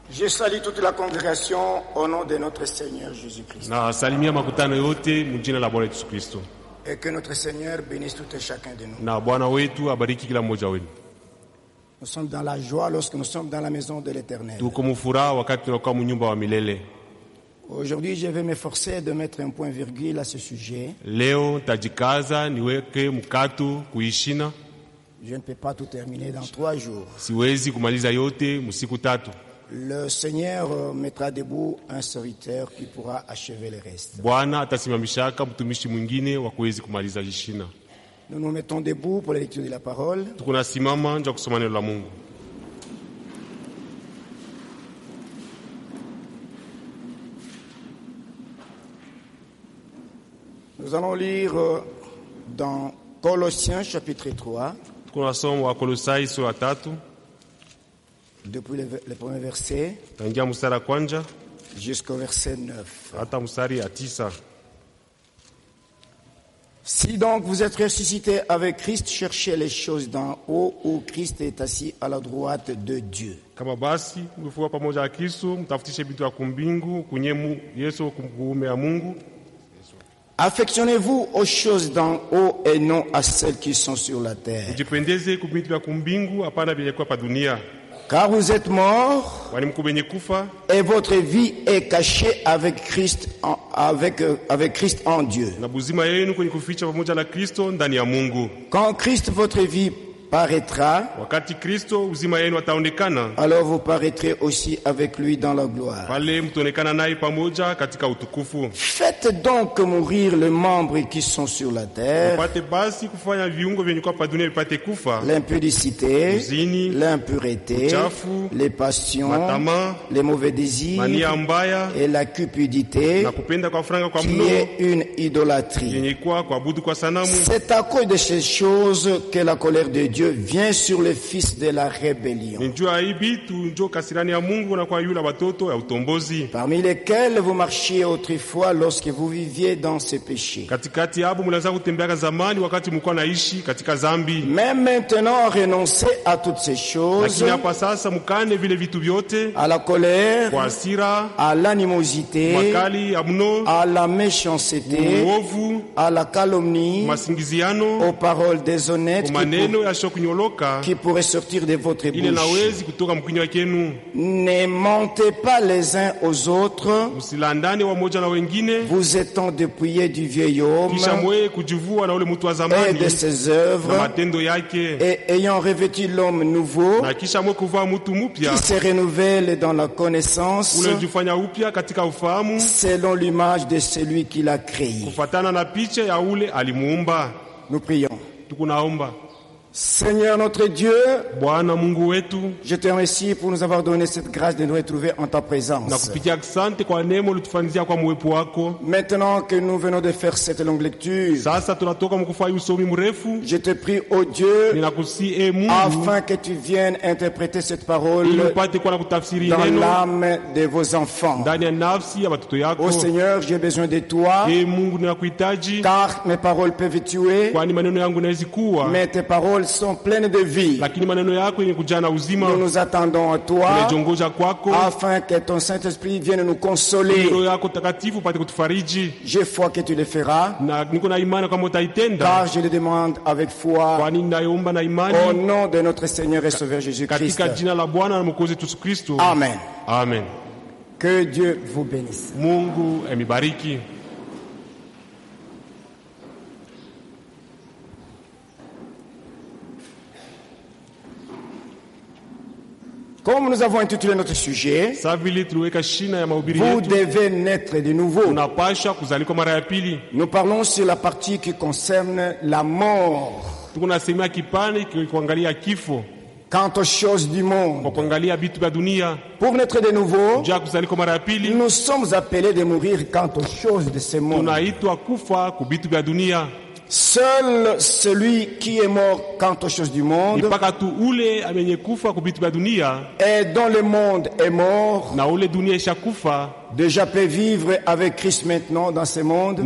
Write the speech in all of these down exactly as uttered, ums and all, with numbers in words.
Je salue toute la congrégation au nom de notre Seigneur Jésus-Christ. Na salimia makutano yote mjina la Bwana Yesu Kristo. Et que notre Seigneur bénisse tout et chacun de nous. Na Bwana wetu abariki kila mmoja wenu. Nous sommes dans la joie lorsque nous sommes dans la maison de l'Éternel. Tuko mfuraha wakati tunakuwa mnyumba wa milele. Aujourd'hui, je vais m'efforcer de mettre un point virgule à ce sujet. Leo tajikaza niweke mkato kuishina. Je ne peux pas tout terminer dans trois jours. Siwezi kumaliza yote msiku tatu. Le Seigneur mettra debout un serviteur qui pourra achever le reste. Bwana atasimamishaka mtumishi mwingine wa kuwezi kumaliza ishina. Nous nous mettons debout pour la lecture de la parole. Tukunasimama nje kusoma neno la Mungu. Nous allons lire dans Colossiens chapitre trois. Tunasoma wa Kolosai sura tatu. Depuis le, le premier verset tangia mstari wa kwanza jusqu'au verset neuf. Hata mstari wa tisa. Si donc vous êtes ressuscités avec Christ, cherchez les choses d'en haut où Christ est assis à la droite de Dieu. Kama basi mfufuka pamoja na Kristo, mtafutishe vitu vya kumbingu kunyemu Yesu kuume ya Mungu. Affectionnez-vous aux choses d'en haut et non à celles qui sont sur la terre. Mjipendeze kwa vitu vya kumbingu hapana vya kwa dunia. Car vous êtes morts et votre vie est cachée avec Christ en, avec, avec Christ en Dieu. Quand Christ votre vie paraîtra, alors vous paraîtrez aussi avec lui dans la gloire. Faites donc mourir les membres qui sont sur la terre: l'impudicité, l'impureté, les passions, les mauvais désirs et la cupidité, qui est une idolâtrie. C'est à cause de ces choses que la colère de Dieu Dieu vient sur les fils de la rébellion, parmi lesquels vous marchiez autrefois lorsque vous viviez dans ces péchés. Mais maintenant renoncez à toutes ces choses, à la colère, à l'animosité, à la méchanceté, à la calomnie, aux paroles déshonnêtes qui pourrait sortir de votre bouche. Ne mentez pas les uns aux autres, vous étant dépouillés du vieil homme et de ses œuvres, et ayant revêtu l'homme nouveau qui se renouvelle dans la connaissance selon l'image de celui qui l'a créé. Nous prions. Seigneur notre Dieu, je te remercie pour nous avoir donné cette grâce de nous retrouver en ta présence. Maintenant que nous venons de faire cette longue lecture, je te prie, ô Dieu, afin que tu viennes interpréter cette parole dans l'âme de vos enfants. Ô Seigneur, j'ai besoin de toi, car mes paroles peuvent tuer, mais tes paroles sont pleines de vie. Nous nous attendons à toi afin que ton Saint-Esprit vienne nous consoler. J'ai foi que tu le feras, car je le demande avec foi au nom de notre Seigneur et Sauveur Jésus-Christ. Amen. Amen. Que Dieu vous bénisse. Mungu emibariki. Comme nous avons intitulé notre sujet, vous devez naître de nouveau. Nous parlons sur la partie qui concerne la mort. Quant aux choses du monde, pour naître de nouveau, nous sommes appelés de mourir quant aux choses de ce monde. Seul celui qui est mort quant aux choses du monde et dont le monde est mort déjà peut vivre avec Christ maintenant dans ce monde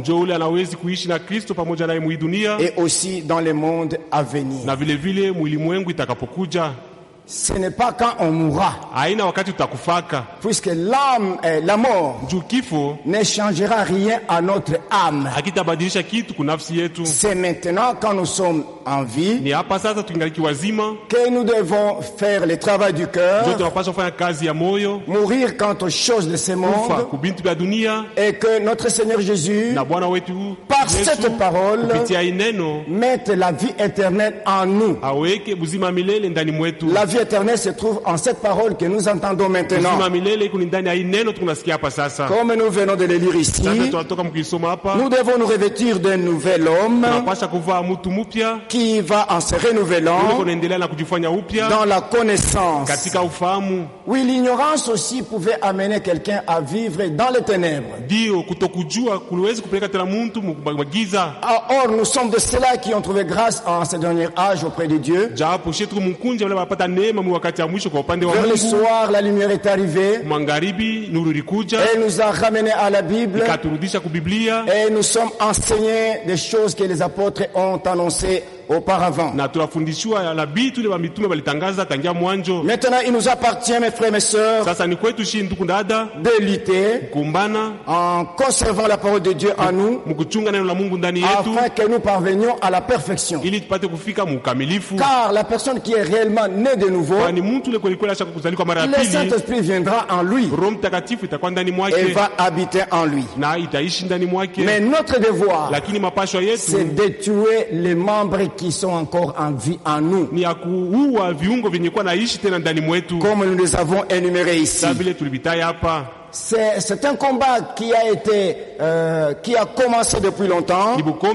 et aussi dans le monde à venir. ce n'est pas quand on mourra. Haina wakati utakufaka. Puisque l'âme, eh, la mort ne changera rien à notre âme. Hakitabadilisha kitu kwa nafsi yetu. C'est maintenant quand nous sommes en vie ni hapa sasa tungaliki wazima que nous devons faire le travail du cœur. Ndio tunapaswa kufanya kazi ya moyo. Mourir quant aux choses de ce monde. Kubintu vya dunia. Et que notre Seigneur Jésus na Bwana wetu par cette parole kupitia ineno mette la vie éternelle en nous. Aweke buzima milele ndani mwetu. La vie éternelle se trouve en cette parole que nous entendons maintenant. Buzima milele iko ndani ya ineno tunasikia hapa sasa. Comme nous venons de le lire ici, nous devons nous revêtir d'un nouvel homme tunapaswa kuvaa mtu mpya qui va en se renouvelant kuendelea na kujifanya upya dans la connaissance. Katika ufahamu. Oui, l'ignorance aussi pouvait amener quelqu'un à vivre dans les ténèbres. Ndio kutokujua kuliweza kupeleka tena mtu magiza. Or nous sommes de ceux-là qui ont trouvé grâce en ce dernier âge auprès de Dieu. Japo shetu mkunja wale wapata neema mu wakati ya mwisho kwa upande wa Mungu. Vers le soir la lumière est arrivée. Magharibi nuru ilikuja. Et nous a ramené à la Bible. Ikaturudisha ku Biblia. Et nous sommes enseignés des choses que les apôtres ont annoncées auparavant. Na tunafundishwa la bitu ile mitume walitangaza tangia mwanzo. Maintenant il nous appartient, mes frères et mes sœurs, sasa ni kwetu shi ndugu dada de lutter kumbana en conservant la parole de Dieu en nous, mkuchunga neno la Mungu ndani yetu afin que nous parvenions à la perfection. Ili tupate kufika mukamilifu. Car la personne qui est réellement née de nouveau, kwani mtu ile kweli ashaka kuzaliwa mara ya pili, le Saint-Esprit viendra en lui. Roho Mtakatifu itakuwa ndani mwake et va habiter en lui. Na itaishi ndani mwake. Mais notre devoir, lakini mapasho yetu, c'est de tuer les membres qui sont encore en vie en nous. Ni ya kuua viungo vyenye kuwa naishi tena ndani mwetu. Comme nous les avons énumérés ici. Sabile tulibitaya hapa. C'est, c'est un combat qui a été, euh, qui a commencé depuis longtemps.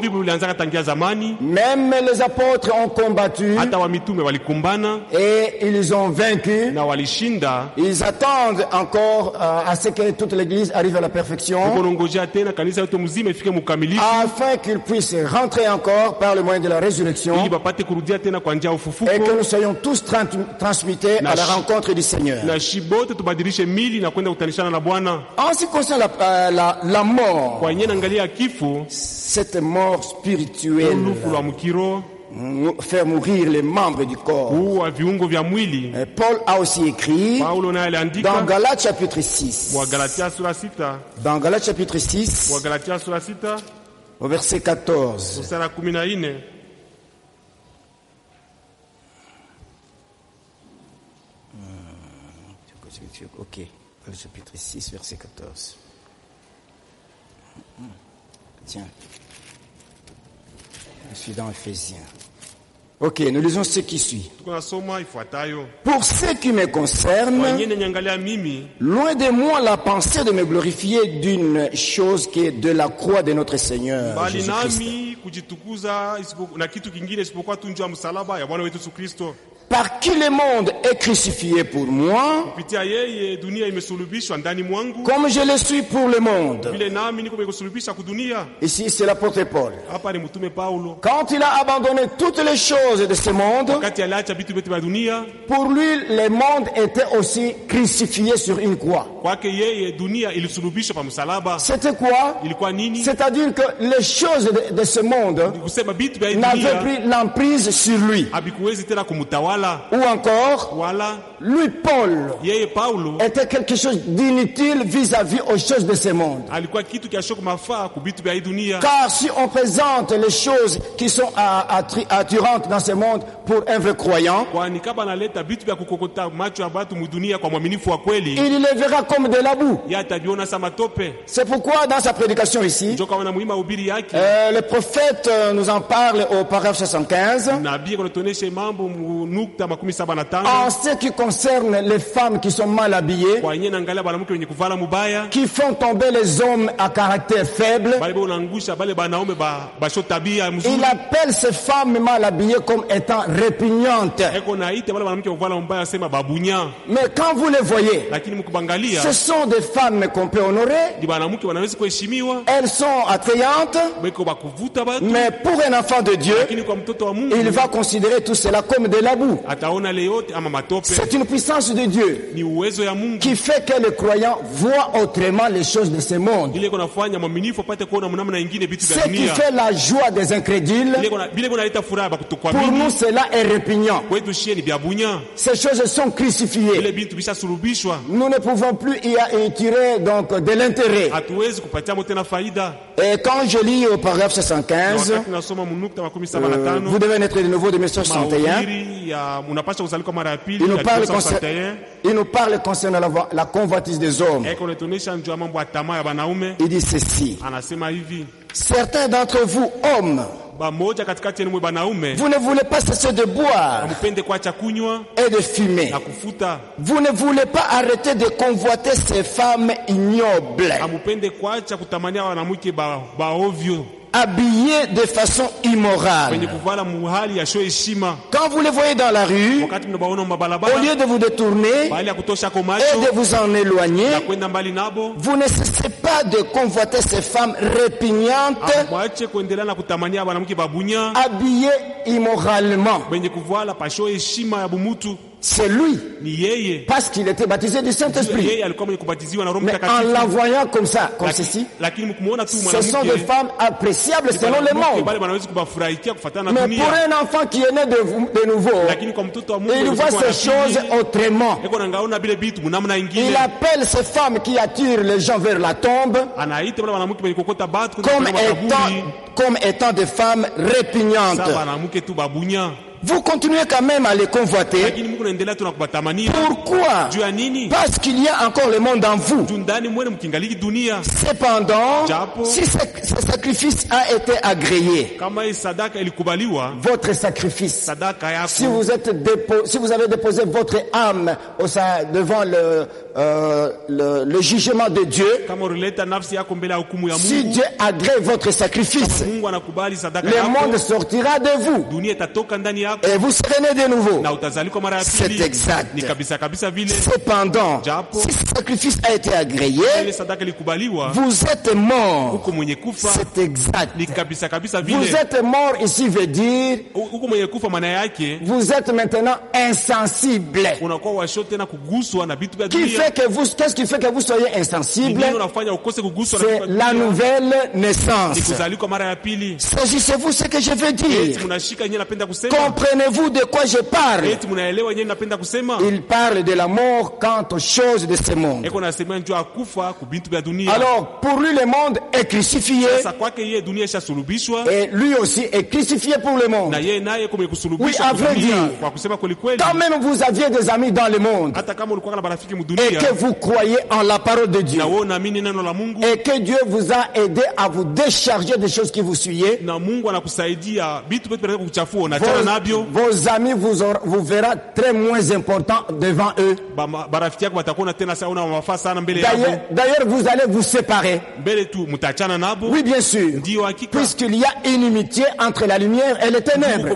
Même les apôtres ont combattu. Et ils ont vaincu. Ils attendent encore euh, à ce que toute l'église arrive à la perfection. Afin qu'ils puissent rentrer encore par le moyen de la résurrection. Et que nous soyons tous trans- transmutés à la rencontre du Seigneur. En ce qui concerne la, euh, la, la mort, cette mort spirituelle, faire mourir les membres du corps. Et Paul a aussi écrit dans Galates chapitre six. Dans Galates chapitre six, au verset quatorze. Ok. Le chapitre six, verset quatorze. Tiens. Je suis dans Éphésiens. Ok, nous lisons ce qui suit. Pour ce qui me concerne, loin de moi la pensée de me glorifier d'une chose qui est de la croix de notre Seigneur Jésus-Christ. Par qui le monde est crucifié pour moi, comme je le suis pour le monde. Ici, c'est l'apôtre Paul. Quand il a abandonné toutes les choses de ce monde, pour lui, le monde était aussi crucifié sur une croix. C'était quoi? C'est-à-dire que les choses de, de ce monde n'avaient plus l'emprise sur lui. Ou encore, lui, Paul, était quelque chose d'inutile vis-à-vis aux choses de ce monde. Car si on présente les choses qui sont attirantes dans ce monde pour un vrai croyant, il les verra comme de la boue. C'est pourquoi dans sa prédication ici, euh, le prophète nous en parle au paragraphe soixante-quinze. En ce qui concerne les femmes qui sont mal habillées, qui font tomber les hommes à caractère faible, il appelle ces femmes mal habillées comme étant répugnantes. Mais quand vous les voyez, ce sont des femmes qu'on peut honorer, elles sont attrayantes, mais pour un enfant de Dieu, il va considérer tout cela comme de la boue. C'est une puissance de Dieu qui fait que le croyant voit autrement les choses de ce monde. Ce qui fait la joie des incrédules, pour nous cela est répugnant. Ces choses sont crucifiées. Nous ne pouvons plus y tirer donc de l'intérêt. Et quand je lis au paragraphe soixante-quinze, euh, vous devez naître de nouveau de mille neuf cent soixante et un. Il nous parle, concern... Il nous parle concernant la, la convoitise des hommes. Il dit ceci: certains d'entre vous, hommes, vous ne voulez pas cesser de boire et de fumer. Vous ne voulez pas arrêter de convoiter ces femmes ignobles, habillés de façon immorale. Quand vous les voyez dans la rue, au lieu de vous détourner et de vous en éloigner, vous ne cessez pas de convoiter ces femmes répugnantes, habillées immoralement. C'est lui, parce qu'il était baptisé du Saint-Esprit. Mais en la voyant comme ça, comme ceci, ce sont des femmes appréciables selon le monde. Mais pour un enfant qui est né de, de nouveau, il voit ces choses autrement. Il appelle ces femmes qui attirent les gens vers la tombe comme étant, comme étant des femmes répugnantes. Vous continuez quand même à les convoiter. Pourquoi? Parce qu'il y a encore le monde en vous. Cependant, si ce, ce sacrifice a été agréé, votre sacrifice, si vous êtes dépo, si vous avez déposé votre âme au, devant le, euh, le, le jugement de Dieu, si Dieu agrée votre sacrifice, le monde sortira de vous. Et vous serez né de nouveau. C'est exact. Cependant, si ce sacrifice a été agréé, vous êtes mort. C'est exact. Vous êtes mort ici veut dire vous êtes maintenant insensible. Qui fait que vous, qu'est-ce qui fait que vous soyez insensible? C'est la nouvelle naissance. Saisissez-vous ce que je veux dire. Comprenez-vous de quoi je parle? Il parle de la mort quant aux choses de ce monde. Alors, pour lui, le monde est crucifié. Et lui aussi est crucifié pour le monde. Oui, à vrai dire, quand même vous aviez des amis dans le monde, et que vous croyez en la parole de Dieu, et que Dieu vous a aidé à vous décharger des choses qui vous suivaient, Vos, vos amis vous, aura, vous verra très moins important devant eux. D'ailleurs, vous allez vous séparer. Oui, bien sûr. Puisqu'il y a inimitié entre la lumière et les ténèbres.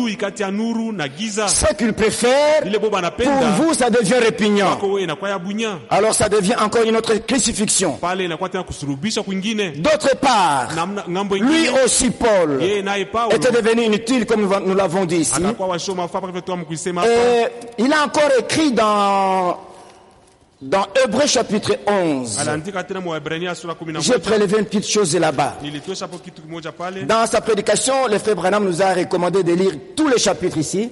Ce qu'ils préfèrent, pour vous, ça devient répugnant. Alors, ça devient encore une autre crucifixion. D'autre part, lui aussi, Paul, était devenu inutile comme nous l'avons dit ici. Et il a encore écrit dans dans Hébreux chapitre onze. J'ai prélevé une petite chose là-bas. Dans sa prédication, le frère Branham nous a recommandé de lire tous les chapitres ici.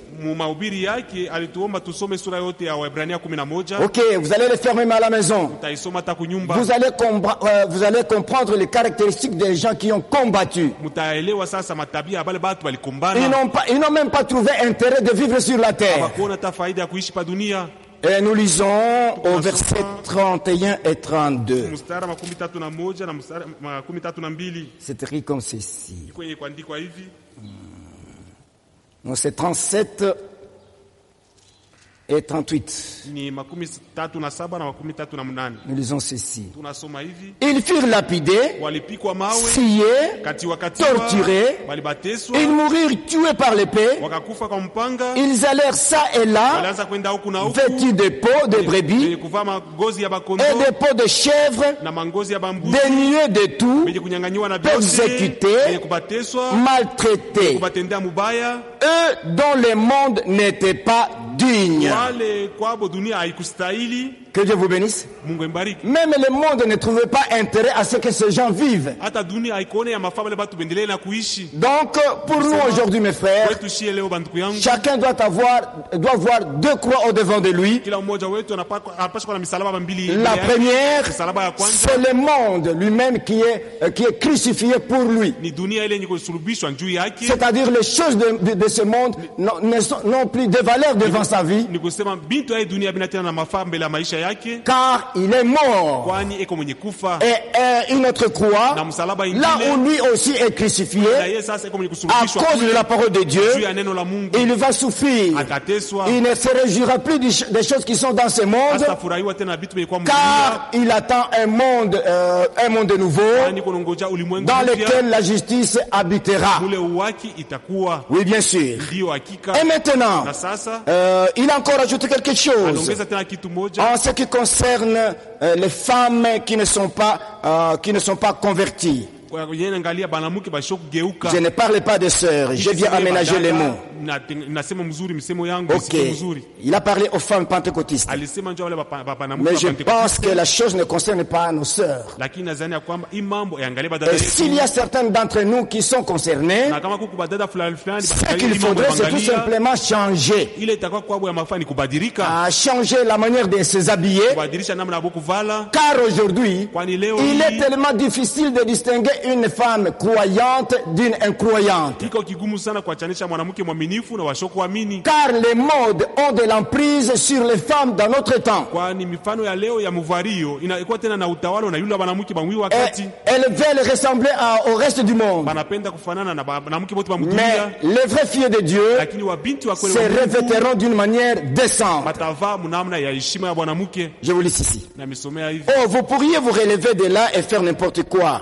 Ok, vous allez les faire même à la maison. Vous allez, euh, vous allez comprendre les caractéristiques des gens qui ont combattu. Ils n'ont pas, ils n'ont même pas trouvé intérêt de vivre sur la terre. Et nous lisons au verset trente et un et trente-deux. C'est écrit comme ceci. Non, c'est trente-sept et trente-huit. Nous lisons ceci. Ils furent lapidés, sciés, torturés, ils moururent tués par l'épée, ils allèrent ça et là, vêtus de peaux de brebis et de peaux de chèvres, dénués de tout, persécutés, maltraités, eux dont le monde n'était pas digne. Que Dieu vous bénisse. Même le monde ne trouvait pas intérêt à ce que ces gens vivent. Donc, pour nous aujourd'hui, mes frères, chacun doit avoir, doit avoir deux croix au devant de lui. La première, c'est le monde lui-même qui est, qui est crucifié pour lui. C'est-à-dire les choses de, de, de ce monde n'ont plus de valeur devant sa vie. Car il est mort. Et euh, une autre croix, là où lui aussi est crucifié, à cause de la parole de Dieu, il va souffrir. Il ne se réjouira plus des choses qui sont dans ce monde, car il attend un monde, euh, un monde nouveau, dans lequel la justice habitera. Oui, bien sûr. Et maintenant, euh, il a encore ajouté quelque chose en ce qui concerne euh, les femmes qui ne sont pas, euh, qui ne sont pas converties. Je ne parle pas des sœurs, je viens aménager les mots. Ok, il a parlé aux femmes pentecôtistes. Mais je pense que la chose ne concerne pas nos sœurs. Et s'il y a certains d'entre nous qui sont concernés, ce qu'il faudrait, c'est tout simplement changer. À changer la manière de se habiller. Car aujourd'hui, il est tellement difficile de distinguer une femme croyante d'une incroyante. Car les modes ont de l'emprise sur les femmes dans notre temps. Et elles veulent ressembler à, au reste du monde. Mais les vraies filles de Dieu se revêtiront d'une manière décente. Je vous lis ici. Oh, vous pourriez vous relever de là et faire n'importe quoi.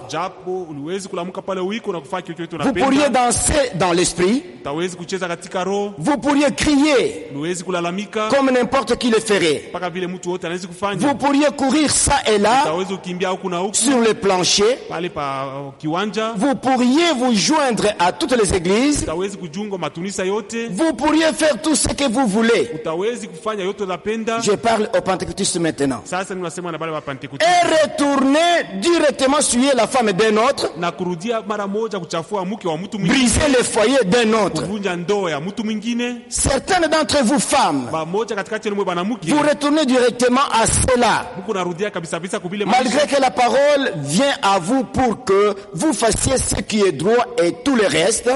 Vous pourriez danser dans l'esprit. Vous pourriez crier comme n'importe qui le ferait. Vous pourriez courir ça et là sur le plancher. Vous pourriez vous joindre à toutes les églises. Vous pourriez faire tout ce que vous voulez. Je parle aux pentecôtistes maintenant. Et retourner directement suyer la femme d'un autre. Briser le foyer d'un autre. Certaines d'entre vous femmes, vous retournez directement à cela, malgré que la parole vient à vous pour que vous fassiez ce qui est droit et tout le reste.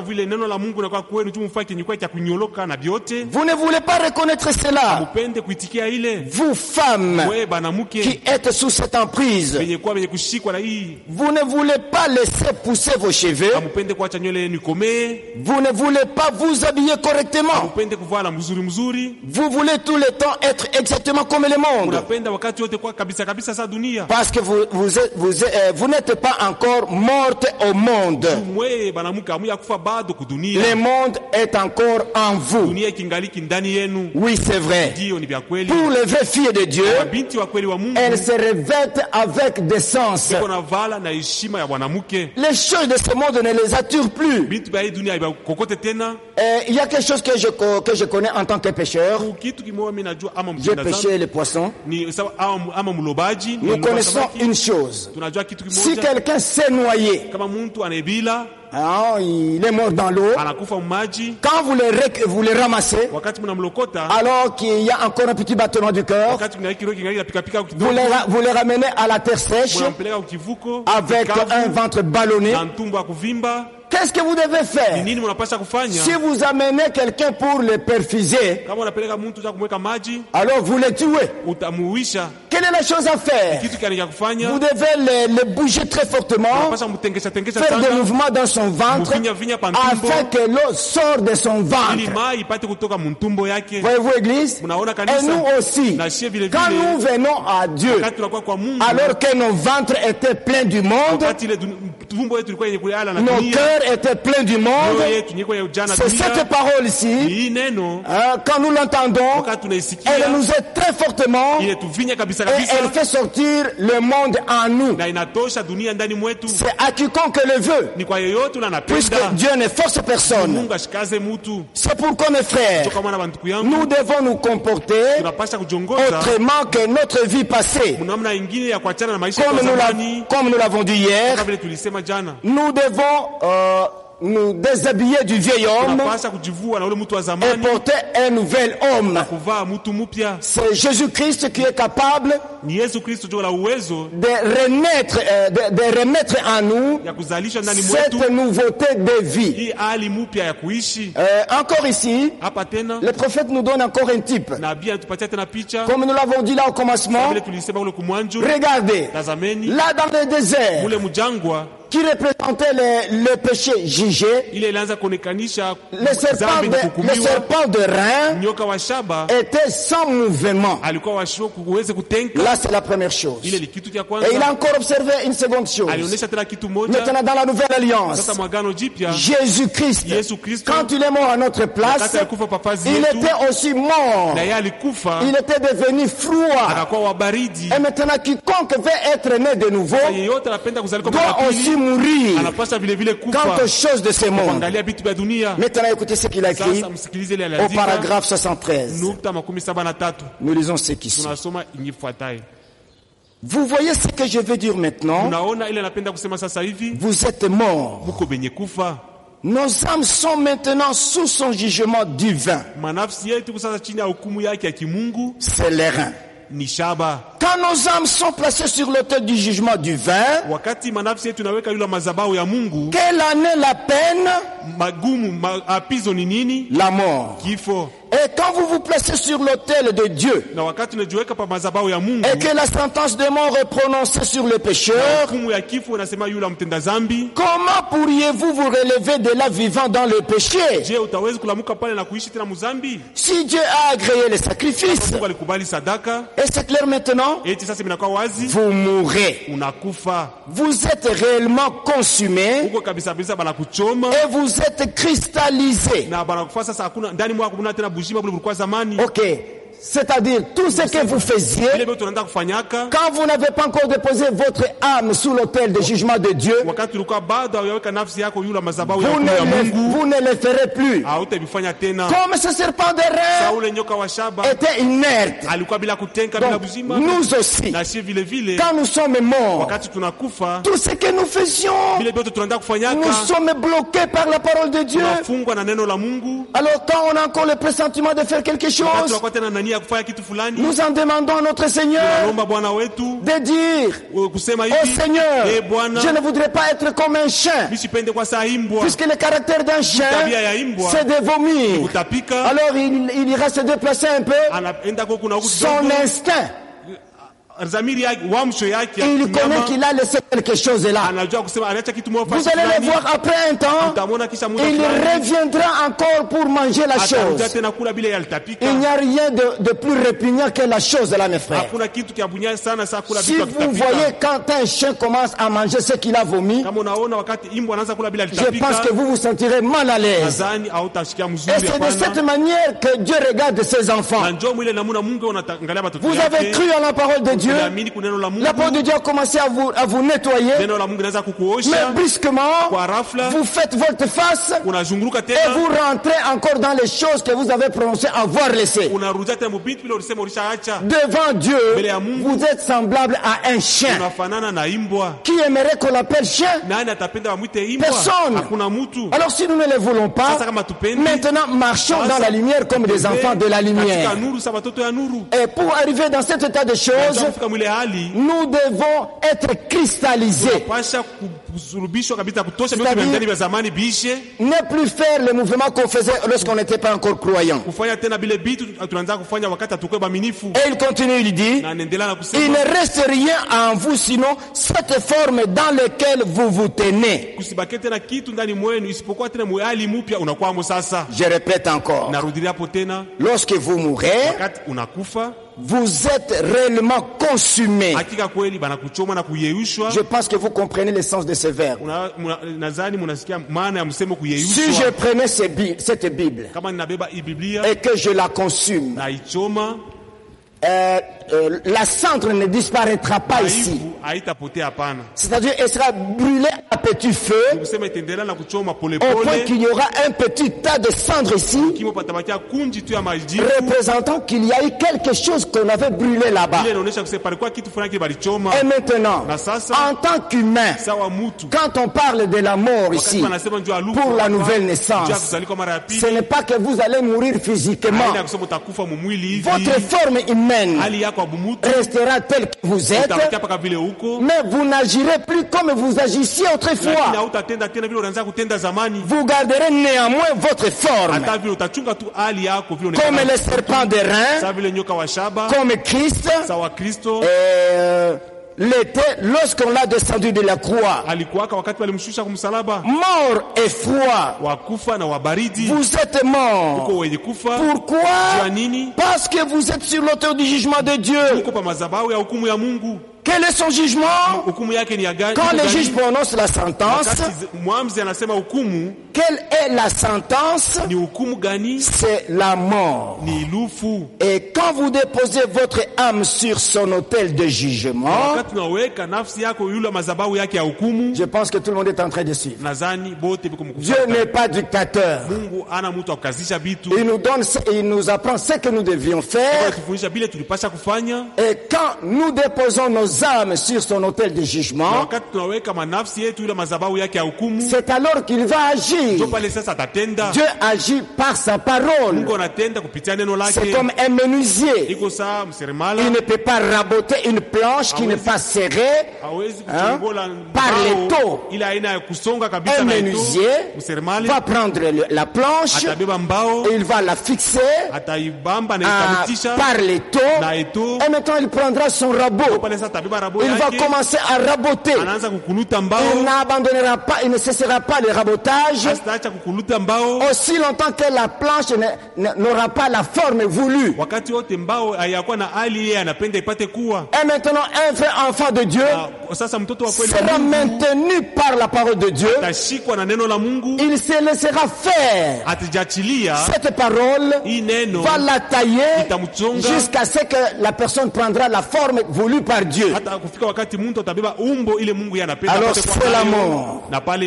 Vous ne voulez pas reconnaître cela. Vous femmes qui êtes sous cette emprise, vous ne voulez pas laisser pousser vos cheveux. Vous ne voulez pas vous habiller correctement. Vous voulez tout le temps être exactement comme le monde. Parce que vous, vous, êtes, vous, êtes, vous n'êtes pas encore morte au monde. Le monde est encore en vous. Oui, c'est vrai. Pour les vraies filles de Dieu, elles se revêtent avec décence. Les choses de ce monde ne les attirent plus. Il y a quelque chose que je, que je connais en tant que pêcheur. J'ai pêché les poissons. Nous connaissons une chose. Si quelqu'un s'est noyé, ah, il est mort dans l'eau. Quand vous le, vous le ramassez, alors qu'il y a encore un petit battement du cœur, vous le, vous le ramenez à la terre sèche avec un ventre ballonné. Qu'est-ce que vous devez faire? Si vous amenez quelqu'un pour le perfuser, alors vous le tuez. Quelle est la chose à faire? Vous devez le, le bouger très fortement, faire des mouvements dans son ventre, afin que l'eau sorte de son ventre. Voyez-vous, Église? Et nous aussi, quand nous venons à Dieu, alors que nos ventres étaient pleins du monde, nos cœurs étaient pleins du monde. C'est cette parole ici, euh, quand nous l'entendons, elle nous aide très fortement et elle fait sortir le monde en nous. C'est à quiconque le veut, puisque Dieu ne force personne. C'est pourquoi mes frères, nous devons nous comporter autrement que notre vie passée. Comme nous l'avons dit hier, nous devons euh, nous déshabiller du vieil homme et porter un nouvel homme. C'est Jésus-Christ qui est capable de renaître, euh, de, de remettre en nous cette nouveauté de vie. Euh, encore ici, le prophète nous donne encore un type. Comme nous l'avons dit là au commencement, regardez, là dans le désert, qui représentait le, le péché jugé, le serpent de, le serpent de rein était sans mouvement. Là, c'est la première chose. Et il a encore observé une seconde chose. Maintenant, dans la nouvelle alliance, Jésus-Christ, quand il est mort à notre place, il était aussi mort. Il était devenu froid. Et maintenant, quiconque veut être né de nouveau doit aussi mourir quant aux choses de ce monde. Maintenant, écoutez ce qu'il a écrit au paragraphe soixante-treize. Nous lisons ce qui suit. Vous voyez ce que je veux dire maintenant? Vous êtes morts. Nos âmes sont maintenant sous son jugement divin. C'est les reins. Quand nos âmes sont placées sur l'autel du jugement divin, quelle en est la peine? La mort. Et quand vous vous placez sur l'autel de Dieu, et que la sentence de mort est prononcée sur le pécheur, comment pourriez-vous vous relever de là vivant dans le péché? Si Dieu a agréé les sacrifices, et c'est clair maintenant, vous mourrez. Vous êtes réellement consumé et vous êtes cristallisé. Ok. C'est-à-dire tout ce que vous faisiez quand vous n'avez pas encore déposé votre âme sous l'autel de jugement de Dieu, vous ne, vous ne le ferez plus. Comme ce serpent de rein était inerte, donc nous aussi, quand nous sommes morts, tout ce que nous faisions, nous sommes bloqués par la parole de Dieu. Alors quand on a encore le pressentiment de faire quelque chose, nous en demandons à notre Seigneur de dire au Seigneur, je ne voudrais pas être comme un chien, puisque le caractère d'un chien c'est de vomir. Alors il, il ira se déplacer un peu, son instinct, il connaît qu'il a laissé quelque chose là. Vous allez le voir après un temps, il reviendra encore pour manger la chose. Il n'y a rien de, de plus répugnant que la chose là, mes frères. Si vous voyez quand un chien commence à manger ce qu'il a vomi, je pense que vous vous sentirez mal à l'aise. Et c'est de cette manière que Dieu regarde ses enfants. Vous avez cru à la parole de Dieu. La parole de Dieu a commencé à vous, à vous nettoyer, mais brusquement vous faites votre face et vous rentrez encore dans les choses que vous avez prononcées avoir laissées. Devant Dieu, vous êtes semblable à un chien. Qui aimerait qu'on l'appelle chien? Personne. Alors si nous ne le voulons pas, maintenant marchons dans la lumière comme des enfants de la lumière. Et pour arriver dans cet état de choses, nous devons être cristallisés. Ne plus faire le mouvement qu'on faisait lorsqu'on n'était pas encore croyant. Et il continue, il dit, il ne reste rien en vous sinon cette forme dans laquelle vous vous tenez. Je répète encore, lorsque vous mourrez, vous êtes réellement consumé. Je pense que vous comprenez le sens de ce verbe. Si je prenais cette Bible et que je la consume, Euh, euh, la cendre ne disparaîtra pas ici. C'est-à-dire elle sera brûlée à petit feu au point qu'il y aura un petit tas de cendres ici représentant qu'il y a eu quelque chose qu'on avait brûlé là-bas. Et maintenant, en tant qu'humain, quand on parle de la mort ici pour la nouvelle naissance, ce n'est pas que vous allez mourir physiquement. Votre forme humaine restera tel que vous êtes, mais vous n'agirez plus comme vous agissiez autrefois. Vous garderez néanmoins votre forme, comme les serpents de rein, comme Christ euh, l'était lorsqu'on l'a descendu de la croix. Mort et froid. Vous êtes mort. Pourquoi? Parce que vous êtes sur l'autel du jugement de Dieu. Quel est son jugement? Quand le juge prononce la sentence, quelle est la sentence? C'est la mort. Et quand vous déposez votre âme sur son autel de jugement, je pense que tout le monde est en train de suivre. Dieu n'est pas dictateur. Il nous donne, il nous apprend ce que nous devions faire. Et quand nous déposons nos âmes sur son autel de jugement, c'est alors qu'il va agir. Dieu agit par sa parole. C'est comme un menuisier. Il ne peut pas raboter une planche qui n'est pas serrée, hein, par l'étau. Un menuisier va prendre la planche et il va la fixer à, par l'étau, et maintenant il prendra son rabot. Il va commencer à raboter. Il n'abandonnera pas, il ne cessera pas le rabotage aussi longtemps que la planche n'aura pas la forme voulue. Et maintenant, un vrai enfant de Dieu sera maintenu par la parole de Dieu. Il se laissera faire. Cette parole va la tailler jusqu'à ce que la personne prendra la forme voulue par Dieu. Alors c'est la mort.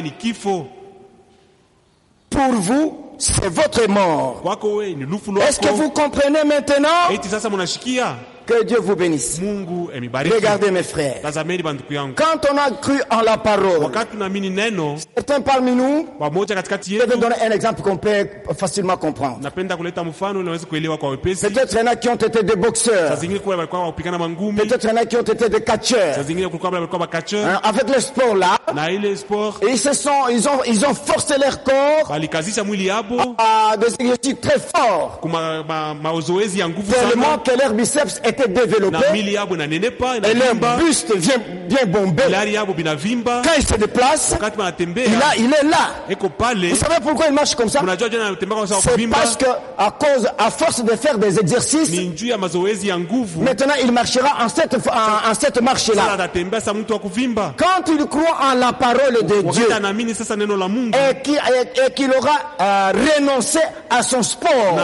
Pour vous, c'est votre mort. Est-ce que vous comprenez maintenant? Que Dieu vous bénisse. Regardez mes frères. Quand on a cru en la parole, certains parmi nous, je vais donner un exemple qu'on peut facilement comprendre. Peut-être il y en a qui ont été des boxeurs. Peut-être il y en a qui ont été des catcheurs. Hein, avec le sport là, ils se sont, ils ont, ils ont forcé leur corps à des exercices très forts. Tellement que leur biceps est développé et leur buste vient bien bombé. Quand il se déplace, il, a, il est là. Vous savez pourquoi il marche comme ça? C'est parce que à cause, à force de faire des exercices, maintenant il marchera en cette, en, en cette marche-là. Quand il croit en la parole de Dieu et qu'il, et qu'il aura euh, renoncé à son sport,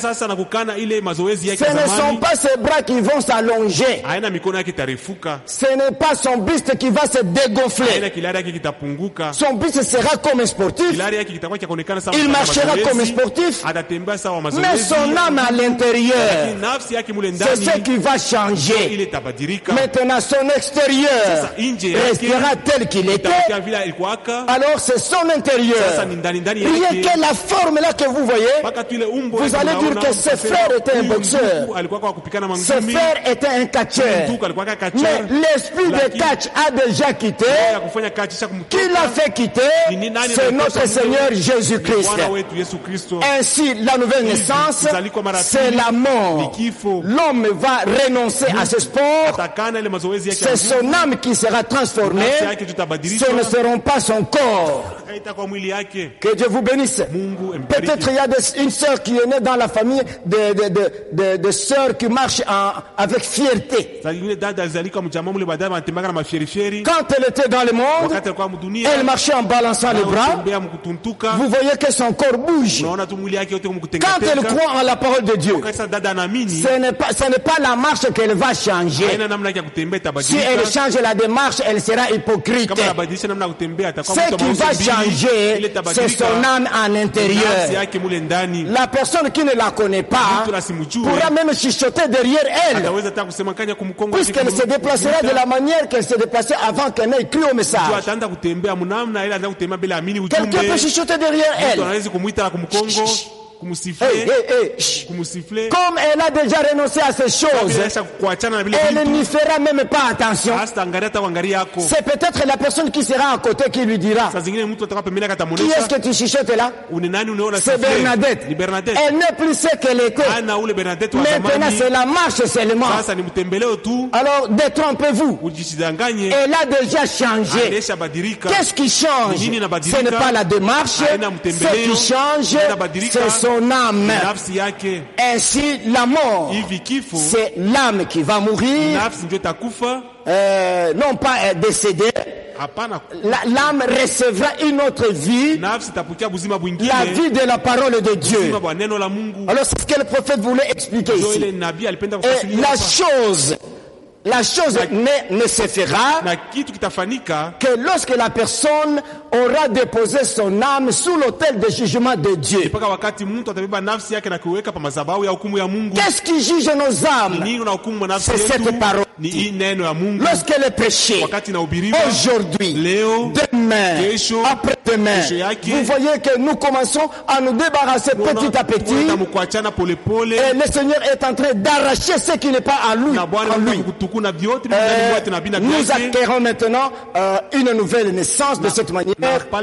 ce ne sont pas ses bras qui vont s'allonger. Ce n'est pas son buste qui va se dégonfler. Son buste sera comme un sportif. Il marchera comme un sportif. Mais son âme à l'intérieur, c'est ce qui va changer. Maintenant son extérieur restera tel qu'il était. Alors c'est son intérieur. Rien que la forme là que vous voyez, vous allez dire que ce frère était un boxeur. Ce frère était un catcheur. Mais l'esprit de catch a déjà quitté. Qui l'a fait quitter? C'est notre Seigneur Jésus-Christ. Ainsi, la nouvelle naissance, c'est la mort. L'homme va renoncer à ce sport. C'est son âme qui sera transformée. Ce ne seront pas son corps. Que Dieu vous bénisse. Peut-être il y a des, une sœur qui est née dans la famille de, de, de, de, de sœurs qui marchent en, avec fierté. Quand elle était dans le monde, elle marchait en balançant les bras. Vous voyez que son corps bouge. Quand elle croit en la parole de Dieu, ce n'est pas, ce n'est pas la marche qu'elle va changer. Si elle change la démarche, elle sera hypocrite. Ce qui va changer, c'est son âme en intérieur. La personne qui ne la connaît pas pourra même chuchoter derrière elle, puisqu'elle se déplacera de la manière qu'elle se déplaçait avant qu'elle n'ait cru au message. Quelqu'un peut chuchoter derrière elle. Hey, hey, hey. Comme elle a déjà renoncé à ces choses, elle n'y fera même pas attention. C'est peut-être la personne qui sera à côté qui lui dira: qui est-ce que tu chuchotes là? C'est Bernadette. Elle n'est plus ce qu'elle était. Maintenant c'est la marche seulement. Alors détrompez-vous. Elle a déjà changé. Qu'est-ce qui change? Ce n'est pas la démarche. Ce qui change, c'est son son âme. Ainsi la mort, c'est l'âme qui va mourir, euh, non pas décédée. L'âme recevra une autre vie, la vie de la parole de Dieu. Alors c'est ce que le prophète voulait expliquer ici. Et la chose La chose ne, ne se fera que lorsque la personne aura déposé son âme sous l'autel de jugement de Dieu. Qu'est-ce qui juge nos âmes? C'est cette parole. Lorsqu'elle est prêchée, aujourd'hui, demain, après-demain, vous voyez que nous commençons à nous débarrasser petit à petit. Et le Seigneur est en train d'arracher ce qui n'est pas à lui. En lui. Euh, nous acquérons maintenant euh, une nouvelle naissance de cette manière par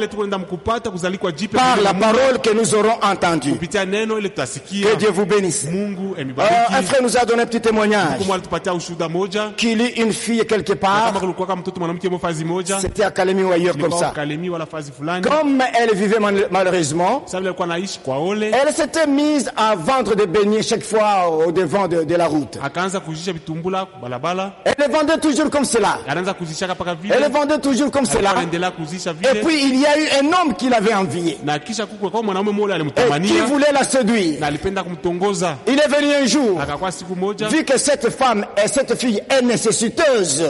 la parole que nous aurons entendue. Que Dieu vous bénisse. Euh, un frère nous a donné un petit témoignage qu'il y a une fille quelque part. C'était à Kalemi ou ailleurs comme ça. Comme elle vivait malheureusement, elle s'était mise à vendre des beignets chaque fois au devant de, de la route. Elle vendait toujours comme cela. Elle vendait toujours comme cela. Et puis il y a eu un homme qui l'avait envié, et qui voulait la séduire. Il est venu un jour, vu que cette femme et cette fille est nécessiteuse.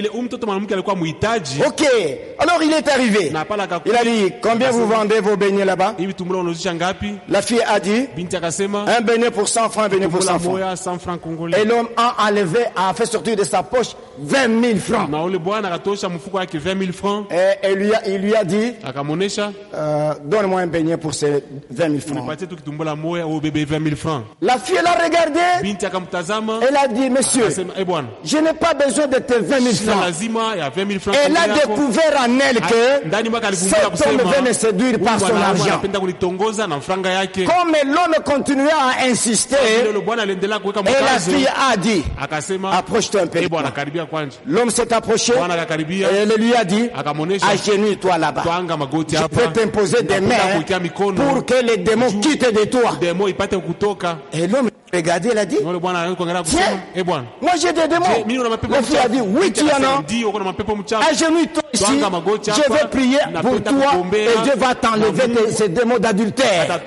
Ok, alors il est arrivé. Il a dit: combien vous vendez vos beignets là-bas? La fille a dit: un beignet pour cent francs, un beignet pour cent francs. Et l'homme a enlevé, a fait sortir de sa poche vingt mille francs. Et, et lui a, il lui a dit: euh, donne-moi un beignet pour ces vingt mille francs. La fille l'a regardé. Elle a dit: monsieur, je n'ai pas besoin de tes vingt mille francs. Elle a découvert en elle que cet homme veut me séduire par son argent. Comme l'homme continuait à insister, et la fille a dit: approche-toi un peu. L'homme s'est approché et elle lui a dit: agenouille-toi là-bas. Je peux t'imposer des mains pour que les démons quittent de toi. Et l'homme regardé, il a dit: tiens, moi j'ai des démons. La fille a dit: oui, tu en as. Agenouille-toi ici, je vais prier pour toi et Dieu va t'enlever ces démons d'adultère.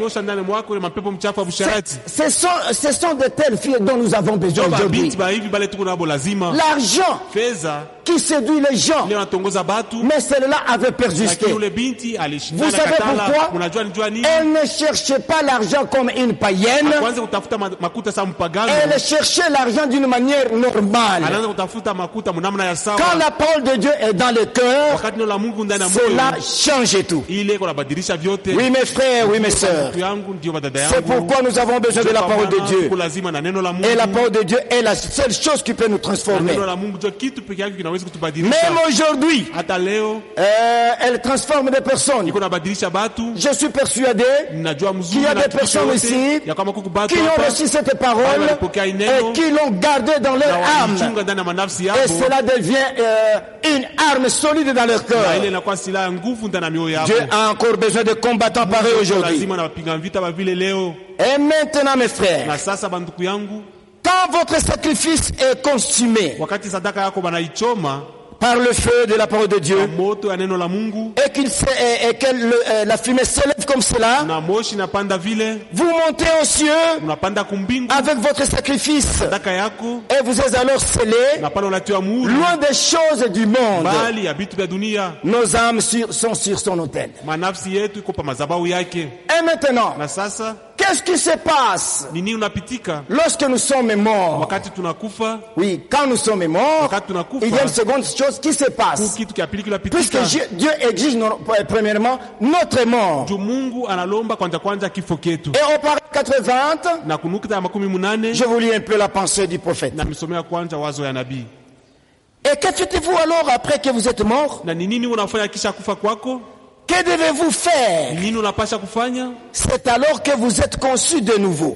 Ce sont, ce sont de telles filles dont nous avons besoin aujourd'hui. L'argent qui séduit les gens, mais celle-là avait persisté. Vous savez pourquoi? Elle ne cherchait pas l'argent comme une païenne. Elle cherchait l'argent d'une manière normale. Quand la parole de Dieu est dans le cœur, cela change tout. Oui mes frères, oui mes sœurs, c'est pourquoi nous avons besoin de la parole de Dieu. Et la parole de Dieu est la seule chose qui peut nous transformer. Même aujourd'hui, euh, elle transforme des personnes. Je suis persuadé qu'il y a des personnes ici qui ont reçu cette parole et qui l'ont gardée dans leur âme. Et cela devient euh, une arme solide solide dans leur cœur. Dieu a encore besoin de combattants pareils aujourd'hui. Et maintenant, mes frères, quand votre sacrifice est consumé par le feu de la parole de Dieu, et, qu'il se, et, et que le, euh, la fumée s'élève comme cela, vous montez aux cieux avec votre sacrifice, et vous êtes alors scellés loin des choses du monde. Nos âmes sur, sont sur son autel. Et maintenant, qu'est-ce qui se passe lorsque nous sommes morts? Oui, quand nous sommes morts, il y a une seconde chose qui se passe. Puisque Dieu exige premièrement notre mort. Et au paragraphe quatre-vingts, je vous lis un peu la pensée du prophète. Et que faites-vous alors après que vous êtes mort? Que devez-vous faire? C'est alors que vous êtes conçus de nouveau.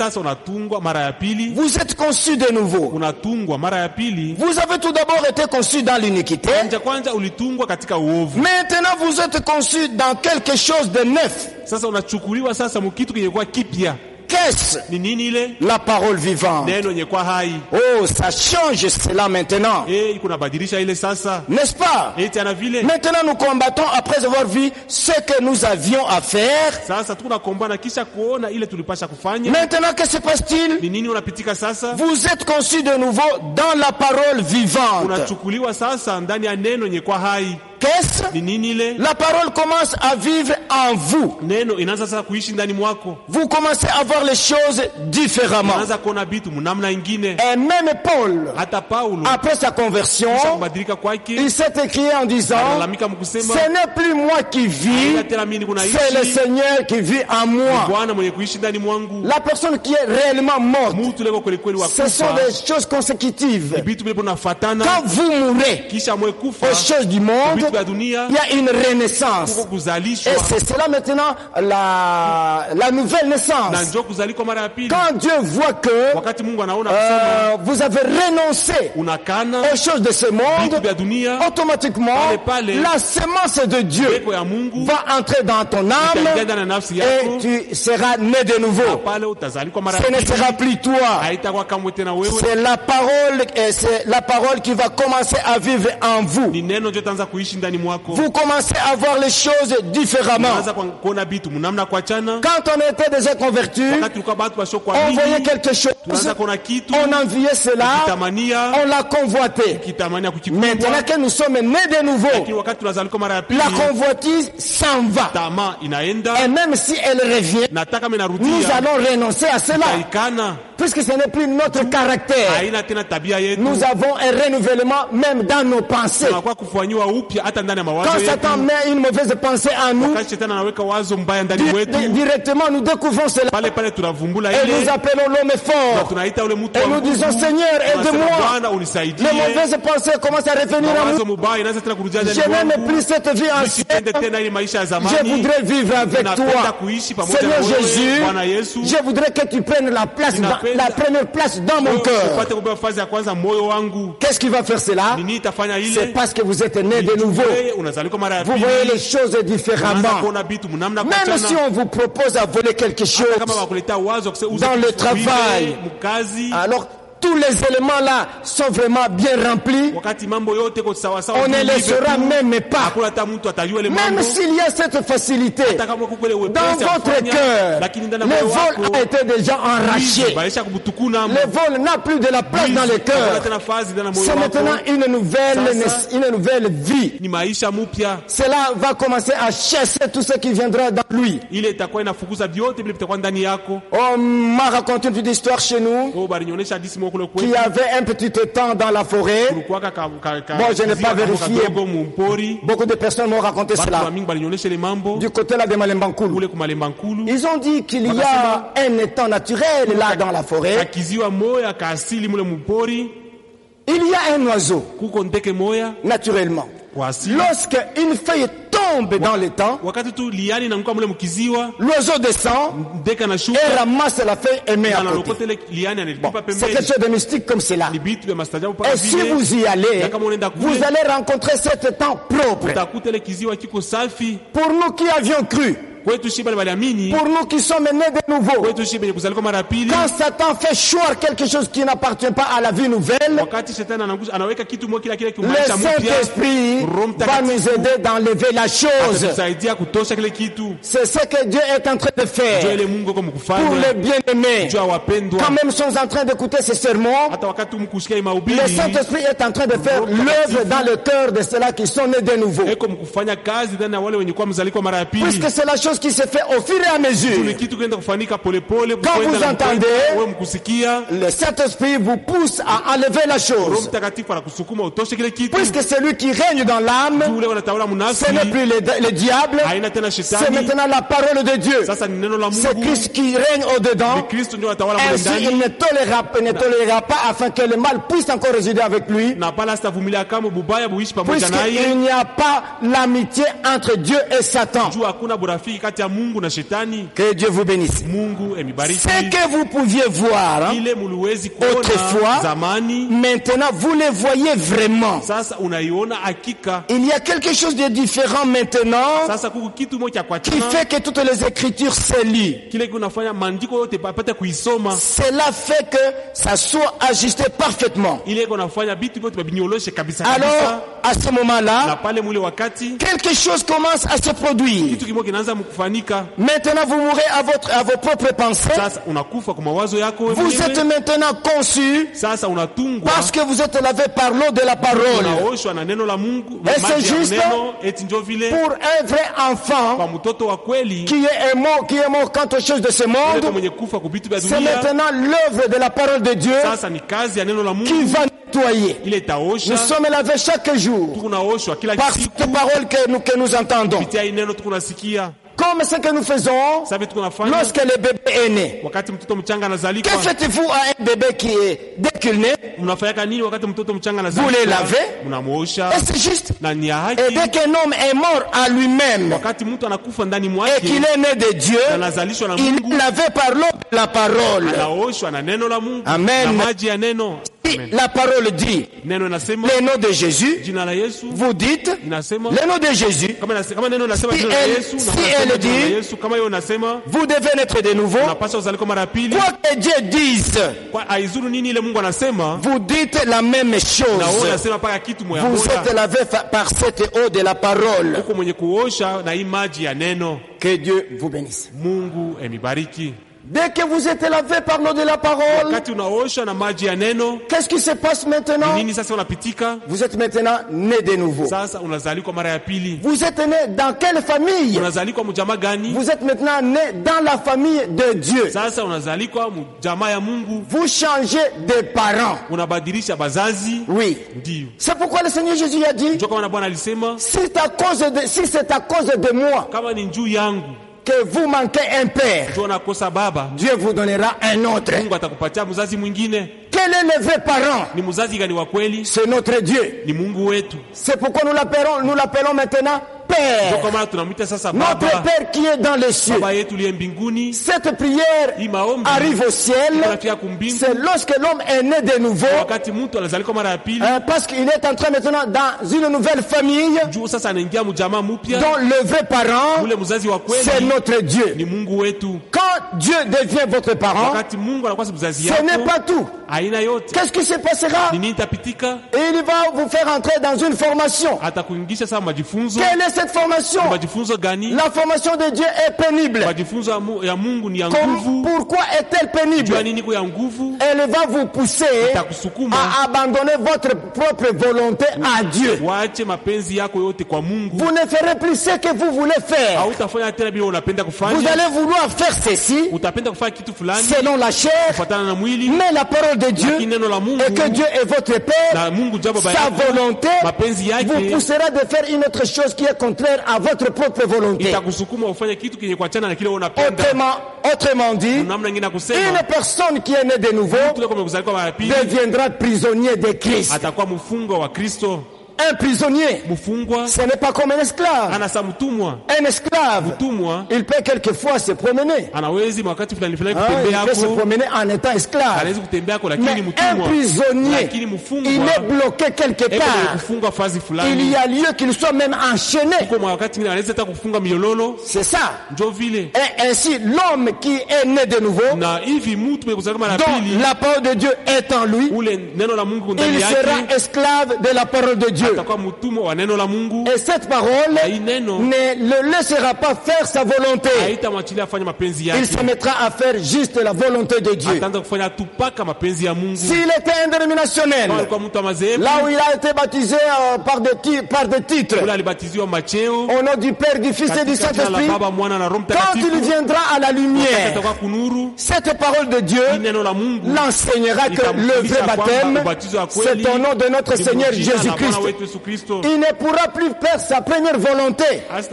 Vous êtes conçus de nouveau. Vous avez tout d'abord été conçus dans l'iniquité. Maintenant vous êtes conçus dans quelque chose de neuf. Qu'est-ce? La parole vivante. Oh, ça change cela maintenant. N'est-ce pas? Maintenant nous combattons après avoir vu ce que nous avions à faire. Maintenant, que se passe-t-il? Vous êtes conçus de nouveau dans la parole vivante. Qu'est-ce? La parole commence à vivre en vous. Vous commencez à voir les choses différemment. Et même Paul, après sa conversion, il s'est écrit en disant, ce n'est plus moi qui vis, c'est le Seigneur qui vit en moi. La personne qui est réellement morte, ce sont des choses consécutives. Quand vous mourrez aux choses du monde, il y a une renaissance. Et c'est cela maintenant la, la nouvelle naissance. Quand Dieu voit que euh, vous avez renoncé aux choses de ce monde, automatiquement la semence de Dieu va entrer dans ton âme et tu seras né de nouveau. Ce ne sera plus toi. C'est la parole, c'est la parole qui va commencer à vivre en vous. Vous commencez à voir les choses différemment. Quand on était déjà converti, on voyait quelque chose, on enviait cela, on l'a convoité. Maintenant que nous sommes nés de nouveau, la convoitise s'en va. Et même si elle revient, nous allons renoncer à cela. Puisque ce n'est plus notre caractère. Nous avons un renouvellement même dans nos pensées. Quand Satan met une mauvaise pensée en nous, directement nous découvrons cela. Et nous appelons l'homme fort. Et nous disons, Seigneur, aide-moi. Les mauvaises pensées commencent à revenir en nous. Je n'aime plus cette vie ancienne. Je voudrais vivre avec toi. Seigneur Jésus, je voudrais que tu prennes la place, dans, la première place dans mon cœur. Qu'est-ce qui va faire cela? C'est parce que vous êtes né de nouveau. Vous voyez les choses différemment. Même si on vous propose à voler quelque chose dans le travail, alors tous les éléments là sont vraiment bien remplis, on ne les saura même pas. Même s'il y a cette facilité dans votre cœur, le vol a été déjà enraché. Le vol n'a plus de la place dans le cœur. C'est maintenant une nouvelle, une nouvelle vie. Cela va commencer à chasser tout ce qui viendra dans lui. On m'a raconté une petite histoire chez nous qui avait un petit temps dans la forêt. Bon, je n'ai pas vérifié. Beaucoup de personnes m'ont raconté cela. Du côté là de Malembankulu. Ils ont dit qu'il y a un étang naturel là dans la forêt. Il y a un oiseau, naturellement. Lorsque une feuille tombe tombe dans le temps, l'oiseau descend et ramasse la feuille et met à côté. Bon, c'est quelque chose de mystique comme cela. Et si vous y allez, vous allez rencontrer cet temps propre. Pour nous qui avions cru, pour nous qui sommes nés de nouveau, quand Satan fait choir quelque chose qui n'appartient pas à la vie nouvelle, le Saint-Esprit va nous aider d'enlever la chose. C'est ce que Dieu est en train de faire pour les bien-aimés. Quand même sont en train d'écouter ces sermons, le Saint-Esprit est en train de faire l'œuvre dans le cœur de ceux-là qui sont nés de nouveau. Puisque c'est la chose qui se fait au fur et à mesure. Quand vous entendez, le Saint-Esprit vous pousse à enlever la chose. Puisque celui qui règne dans l'âme, ce n'est plus le, le diable, c'est maintenant la parole de Dieu. C'est Christ qui règne au-dedans. Ainsi, il ne tolérera, ne tolérera pas afin que le mal puisse encore résider avec lui. Puisqu'il n'y a pas l'amitié entre Dieu et Satan. Que Dieu vous bénisse. Ce que vous pouviez voir hein, autrefois, maintenant vous les voyez vraiment. Il y a quelque chose de différent maintenant qui fait que toutes les écritures se lient. Cela fait que ça soit ajusté parfaitement. Alors, à ce moment-là, quelque chose commence à se produire. Maintenant, vous mourrez à, votre, à vos propres pensées. Vous êtes maintenant conçus parce que vous êtes lavé par l'eau de la parole. Et c'est juste pour un vrai enfant qui est mort, qui est mort quant aux choses de ce monde. C'est maintenant l'œuvre de la parole de Dieu qui va nettoyer. Nous sommes lavés chaque jour par cette parole que nous, que nous entendons. Comme ce que nous faisons lorsque le bébé est né. Que faites-vous à un bébé qui est dès qu'il naît? Vous le lavez. Et c'est juste. Et dès qu'un homme est mort à lui-même et qu'il est né de Dieu, il est lavé par l'eau de la parole. Amen. La parole dit le nom de Jésus. Vous dites le nom de Jésus. Si elle, si elle dit vous devez naître de nouveau, quoi que Dieu dise, vous dites la même chose. Vous êtes lavé par cette eau de la parole. Que Dieu vous bénisse. Dès que vous êtes lavé par l'eau de la parole, qu'est-ce qui se passe maintenant? Vous êtes maintenant né de nouveau. Vous êtes né dans quelle famille? Vous êtes maintenant né dans la famille de Dieu. Vous changez de parents. Oui. C'est pourquoi le Seigneur Jésus a dit, si c'est à cause de, si c'est à cause de moi que vous manquez un père, Dieu vous donnera un autre. Quel est le vrai parent? C'est notre Dieu. C'est pourquoi nous l'appelons, nous l'appelons maintenant Père. Notre Père qui est dans les cieux. Cette prière arrive au ciel. C'est lorsque l'homme est né de nouveau. Hein, parce qu'il est entré maintenant dans une nouvelle famille. Dont le vrai parent, c'est notre Dieu. Quand Dieu devient votre parent, ce n'est pas tout. Qu'est-ce qui se passera? Il va vous faire entrer dans une formation. Quelle est cette formation? La formation de Dieu est pénible. Comme, pourquoi est-elle pénible? Elle va vous pousser à abandonner votre propre volonté à Dieu. Vous ne ferez plus ce que vous voulez faire. Vous allez vouloir faire ceci selon la chair, mais la parole de Dieu et que Dieu est votre Père, sa volonté vous poussera de faire une autre chose qui est contraire à votre propre volonté. Autrement, autrement dit, une personne qui est née de nouveau deviendra prisonnier de Christ. Un prisonnier, ce n'est pas comme un esclave. Un esclave, il peut quelquefois se promener. Ah, il peut se promener en étant esclave. Mais un prisonnier, il est bloqué quelque part. Il y a lieu qu'il soit même enchaîné. C'est ça. Et ainsi, l'homme qui est né de nouveau, dont la parole de Dieu est en lui, il sera esclave de la parole de Dieu. Et cette parole ne le laissera pas faire sa volonté. Il se mettra à faire juste la volonté de Dieu. S'il était indénominationnel, là où il a été baptisé euh, par, des ti- par des titres, au nom du Père, du Fils et du Saint-Esprit, quand il viendra à la lumière, cette parole de Dieu l'enseignera que le vrai baptême, c'est au nom de notre Seigneur Jésus-Christ. Il ne pourra plus faire sa première volonté.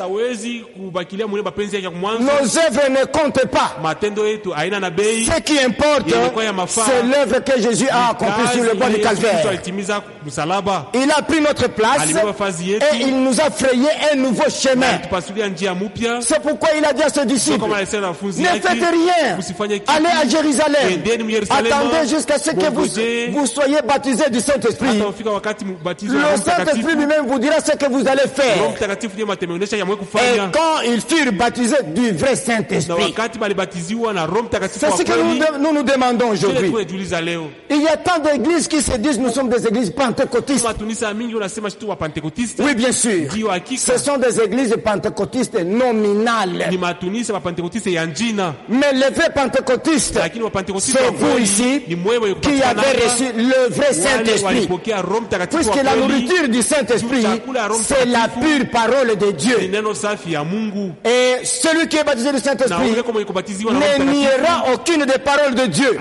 Nos œuvres ne comptent pas. Ce qui importe, c'est l'œuvre que Jésus a accomplie sur le bois du Calvaire. Il a pris notre place et il nous a frayé un nouveau chemin. C'est pourquoi il a dit à ses disciples, ne faites rien, allez à Jérusalem, attendez jusqu'à ce que vous, vous soyez baptisés du Saint-Esprit. Le Saint-Esprit lui-même vous dira ce que vous allez faire. Et quand ils furent baptisés du vrai Saint-Esprit, c'est ce que nous nous, nous demandons aujourd'hui. Il y a tant d'églises qui se disent nous sommes des églises pentecôtistes. Oui, bien sûr. Ce sont des églises pentecôtistes nominales. Mais les vrais pentecôtistes, c'est vous ici qui avez reçu le vrai Saint-Esprit. Puisque la nourriture du Saint-Esprit, c'est la pure parole de Dieu. Et celui qui est baptisé du Saint-Esprit ne niera aucune des paroles de Dieu.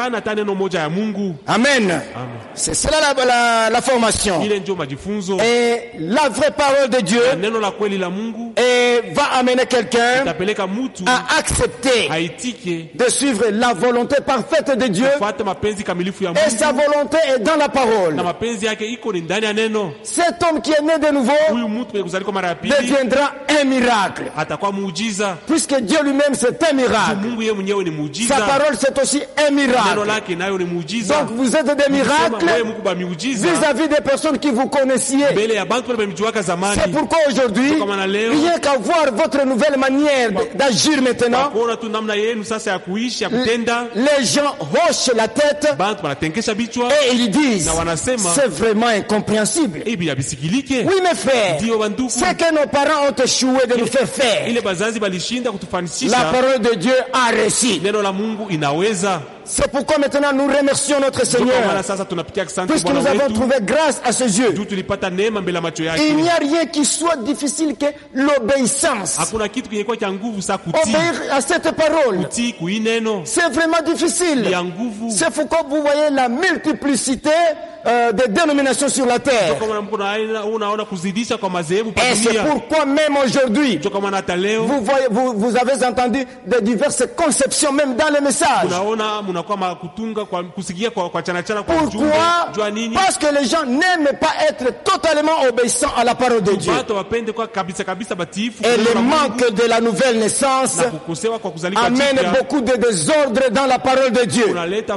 Amen. C'est cela la, la, la formation. Et la vraie parole de Dieu et va amener quelqu'un à accepter de suivre la volonté parfaite de Dieu. Et sa volonté est dans la parole. Cet homme qui est né de nouveau deviendra un miracle. Puisque Dieu lui-même c'est un miracle. Sa parole c'est aussi un miracle. Donc vous êtes des miracles vis-à-vis des personnes qui vous connaissiez. C'est pourquoi aujourd'hui, rien qu'à voir votre nouvelle manière d'agir maintenant, les gens hochent la tête et ils disent c'est vraiment incompréhensible. Oui mes frères, c'est que nos parents ont échoué de nous faire faire. La parole de Dieu a réussi. C'est pourquoi maintenant nous remercions notre Seigneur, puisque nous avons trouvé grâce à ses yeux. Il n'y a rien qui soit difficile que l'obéissance. Obéir à cette parole, c'est vraiment difficile. C'est pourquoi vous voyez la multiplicité euh, des dénominations sur la terre. Et c'est pourquoi même aujourd'hui, vous, voyez, vous, vous avez entendu de diverses conceptions même dans les messages. Pourquoi? Parce que les gens n'aiment pas être totalement obéissants à la parole de Dieu. Et le manque de la nouvelle naissance amène beaucoup de désordre dans la parole de Dieu.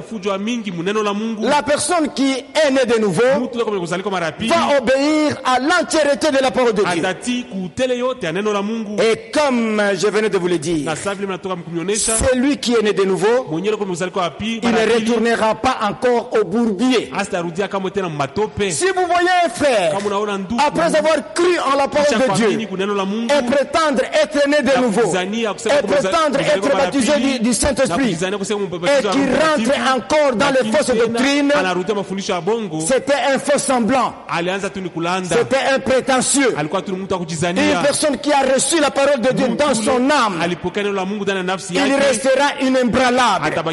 La personne qui est née de nouveau va obéir à l'entièreté de la parole de Dieu. Et comme je venais de vous le dire, celui qui est né de nouveau, il ne retournera pas encore au bourbier. Si vous voyez un frère, après avoir cru en la parole de Dieu, et prétendre être né de nouveau, et prétendre être baptisé du, du Saint-Esprit, et qui rentre encore dans les fausses doctrines, c'était un faux semblant. C'était un prétentieux. Une personne qui a reçu la parole de Dieu dans son âme, il restera inébranlable.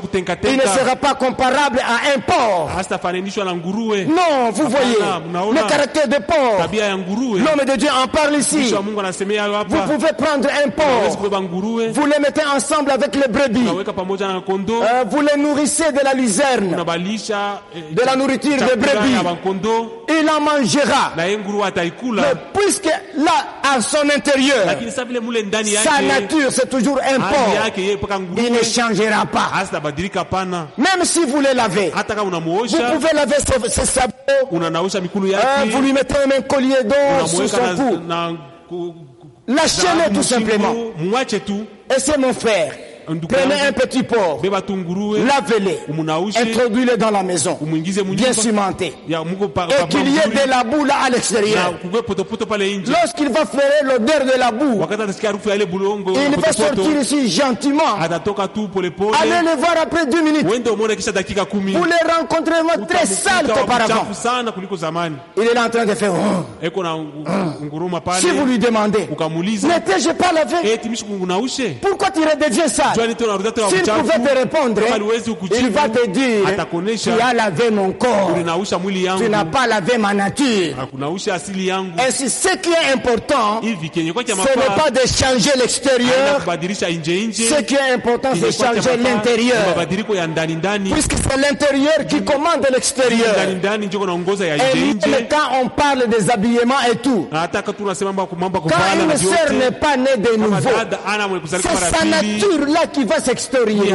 Il ne sera pas comparable à un porc. Non, vous voyez le caractère de porc. L'homme de Dieu en parle ici. Vous pouvez prendre un porc, vous les mettez ensemble avec les brebis, euh, vous les nourrissez de la luzerne, de la nourriture des brebis. Il en mangera. Mais puisque là, à son intérieur, sa nature c'est toujours un porc, il ne changera pas. Même si vous les lavez, vous pouvez laver ses, ses sabots, euh, vous lui mettez un collier d'or sur son cou, lâchez-le tout simplement. Et c'est mon frère. Prenez un petit porc, lavez-les, introduisez-les dans la maison, bien cimenté, et qu'il y ait de la boue là à l'extérieur. Lorsqu'il va faire l'odeur de la boue, il va sortir ici gentiment. Allez le voir après deux minutes. Vous les rencontrez très sales qu'auparavant. Il est là en train de faire oh. Oh. Si vous lui demandez, n'étais-je pas lavé? Pourquoi tu redeviens sale? S'il pouvait te répondre, il va te dire, tu as lavé mon corps, tu n'as pas lavé ma nature. Et si ce qui est important, ce n'est pas de changer l'extérieur, ce qui est important c'est de changer l'intérieur, puisque c'est l'intérieur qui commande l'extérieur. Et même quand on parle des habillements et tout, quand une sœur n'est pas née de nouveau, c'est sa nature là qui va s'extérioriser.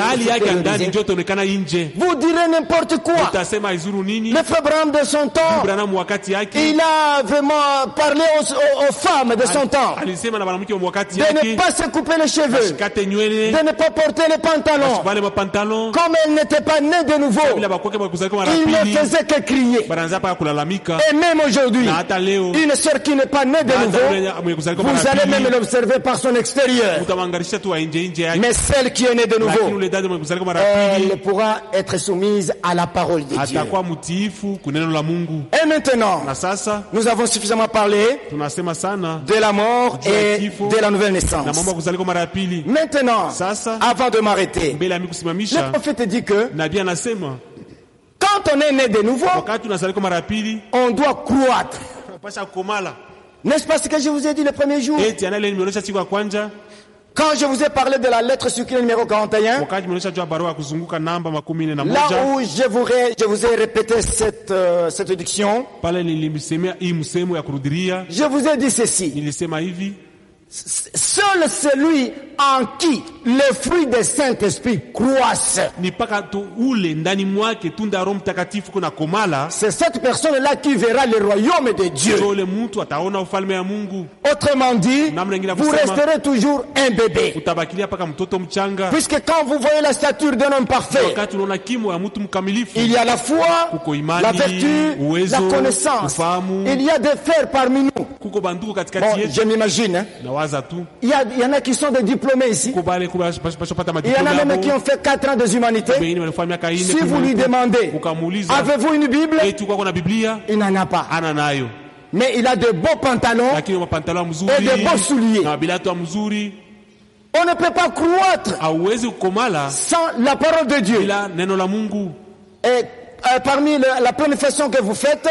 Vous direz n'importe quoi. Le frère Branham de son temps, il a vraiment parlé aux, aux, aux femmes de son temps de ne pas se couper les cheveux, de ne pas porter les pantalons. Comme elle n'était pas née de nouveau, il ne faisait que crier. Et même aujourd'hui, une sœur qui n'est pas née de nouveau, vous allez même l'observer par son extérieur. Mais celle qui est née de nouveau, elle pourra être soumise à la parole de Dieu. Et maintenant, nous avons suffisamment parlé de la mort et de la nouvelle naissance. Maintenant, avant de m'arrêter, le prophète dit que quand on est né de nouveau, on doit croître. N'est-ce pas ce que je vous ai dit le premier jour? Quand je vous ai parlé de la lettre circulaire numéro quarante et un, là où je vous, ré, je vous ai répété cette, euh, cette diction, je vous ai dit ceci. Seul celui en qui les fruits des Saint-Esprit croissent, c'est cette personne-là qui verra le royaume de Dieu. Autrement dit, vous resterez toujours un bébé. Puisque quand vous voyez la stature d'un homme parfait, il y a la foi, la vertu, la connaissance. Il y a des frères parmi nous. Bon, je m'imagine, hein. Il y, a, il y en a qui sont des diplômés ici. Il y en a même qui ont fait quatre ans des humanités. Si vous lui demandez, avez-vous une Bible? Il n'en a pas. Mais il a de beaux pantalons et de beaux souliers. On ne peut pas croître sans la parole de Dieu. Et euh, parmi le, la planification que vous faites,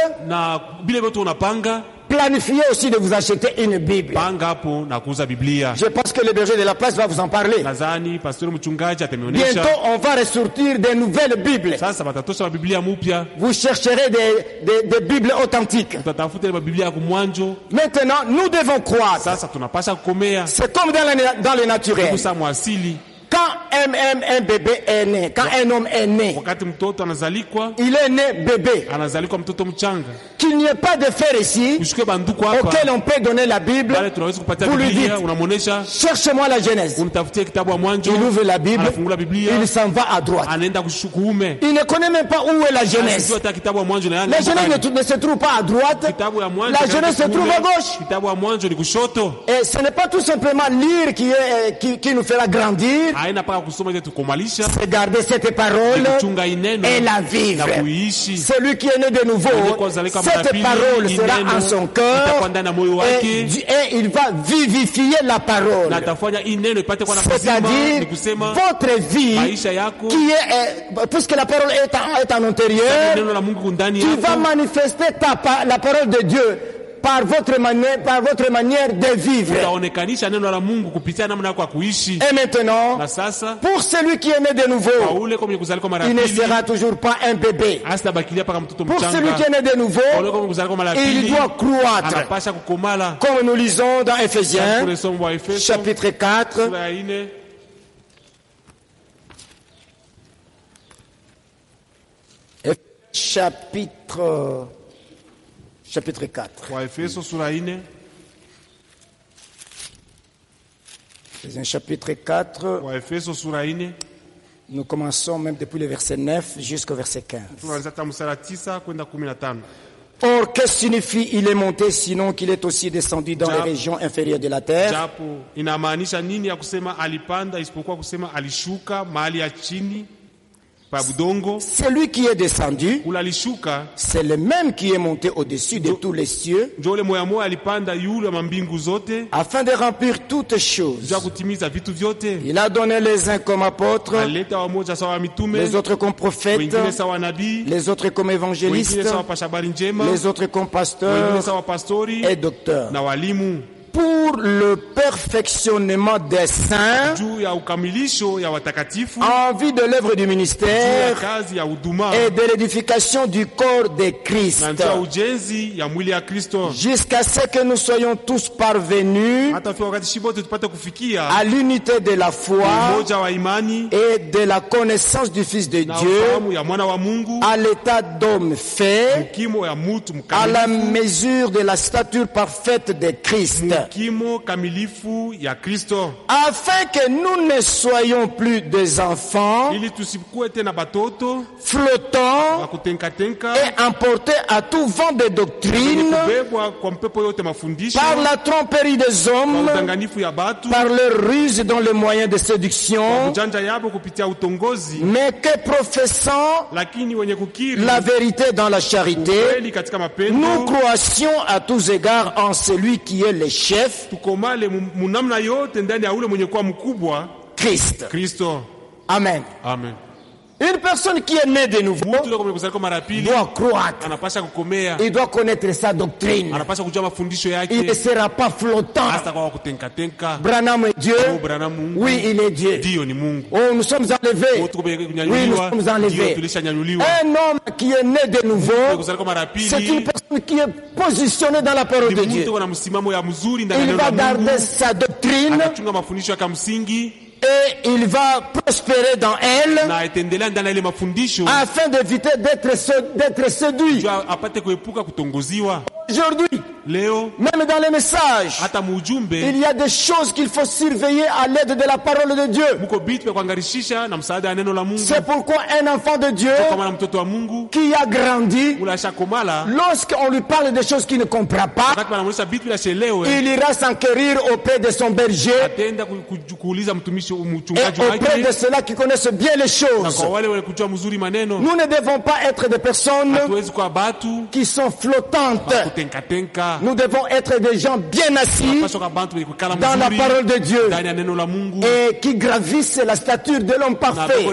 planifiez aussi de vous acheter une Bible. Je pense que le berger de la place va vous en parler. Bientôt, on va ressortir des nouvelles Bibles. Vous chercherez des, des, des Bibles authentiques. Maintenant, nous devons croire. C'est comme dans le, dans le naturel. Quand un, un, un bébé est né, quand un homme est né, il est né bébé. Qu'il n'y ait pas de fer ici auquel on peut donner la Bible. Vous lui dites, cherchez-moi la Genèse. Il ouvre la Bible, il s'en va à droite. Il ne connaît même pas où est la Genèse. La Genèse ne, ne se trouve pas à droite, la Genèse se trouve à gauche. Et ce n'est pas tout simplement lire qui, est, qui, qui nous fera grandir. c'est garder cette parole et la vivre. Celui qui est né de nouveau, cette parole sera en son cœur et, et il va vivifier la parole. C'est-à-dire votre vie qui est, puisque la parole est en, est en intérieur, tu vas manifester ta, la parole de Dieu par votre manière, par votre manière de vivre. Et maintenant, pour celui qui est né de nouveau, il ne sera toujours pas un bébé. Pour celui qui est né de nouveau, il doit croître. Comme nous lisons dans Éphésiens, chapitre quatre, chapitre chapitre quatre. C'est un chapitre quatre. Nous commençons même depuis le verset neuf jusqu'au verset quinze. Or, qu'est-ce que signifie il est monté sinon qu'il est aussi descendu dans les régions inférieures de la terre? Celui qui est descendu, c'est le même qui est monté au-dessus de tous les cieux, afin de remplir toutes choses. Il a donné les uns comme apôtres, les autres comme prophètes, les autres comme évangélistes, les autres comme pasteurs et docteurs, pour le perfectionnement des saints, en vue de l'œuvre du ministère et de l'édification du corps de Christ, jusqu'à ce que nous soyons tous parvenus à l'unité de la foi et de la connaissance du Fils de Dieu, à l'état d'homme fait, à la mesure de la stature parfaite de Christ, afin que nous ne soyons plus des enfants flottants et emportés à tout vent de doctrine par la tromperie des hommes, par leur ruse dans les moyens de séduction, mais que professant la vérité dans la charité, nous croissions à tous égards en celui qui est le chef, Christ. Amen. Amen. Une personne qui est née de nouveau doit croître. Il doit connaître sa doctrine. Il ne sera pas flottant. Branham est Dieu. Oui, il est Dieu. Oh, nous sommes enlevés. Oui, nous sommes enlevés. Un homme qui est né de nouveau, c'est une personne qui est positionnée dans la parole de Dieu. Il va garder sa doctrine et il va prospérer dans elle afin d'éviter d'être, d'être séduit. Aujourd'hui, même dans les messages, il y a des choses qu'il faut surveiller à l'aide de la parole de Dieu. C'est pourquoi un enfant de Dieu qui a grandi, lorsqu'on lui parle de choses qu'il ne comprend pas, il ira s'enquérir auprès de son berger et auprès de ceux-là qui connaissent bien les choses. Nous ne devons pas être des personnes qui sont flottantes. Nous devons être des gens bien assis dans la parole de Dieu et qui gravissent la stature de l'homme parfait.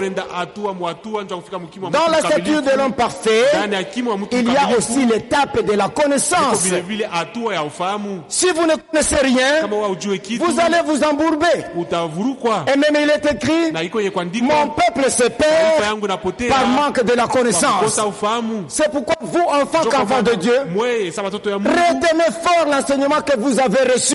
Dans la stature de l'homme parfait, il y a aussi l'étape de la connaissance. Si vous ne connaissez rien, vous allez vous embourber. Et même il est écrit, mon peuple se perd par manque de la connaissance. C'est pourquoi vous, enfants qu'enfants de Dieu, retenez fort l'enseignement que vous avez reçu,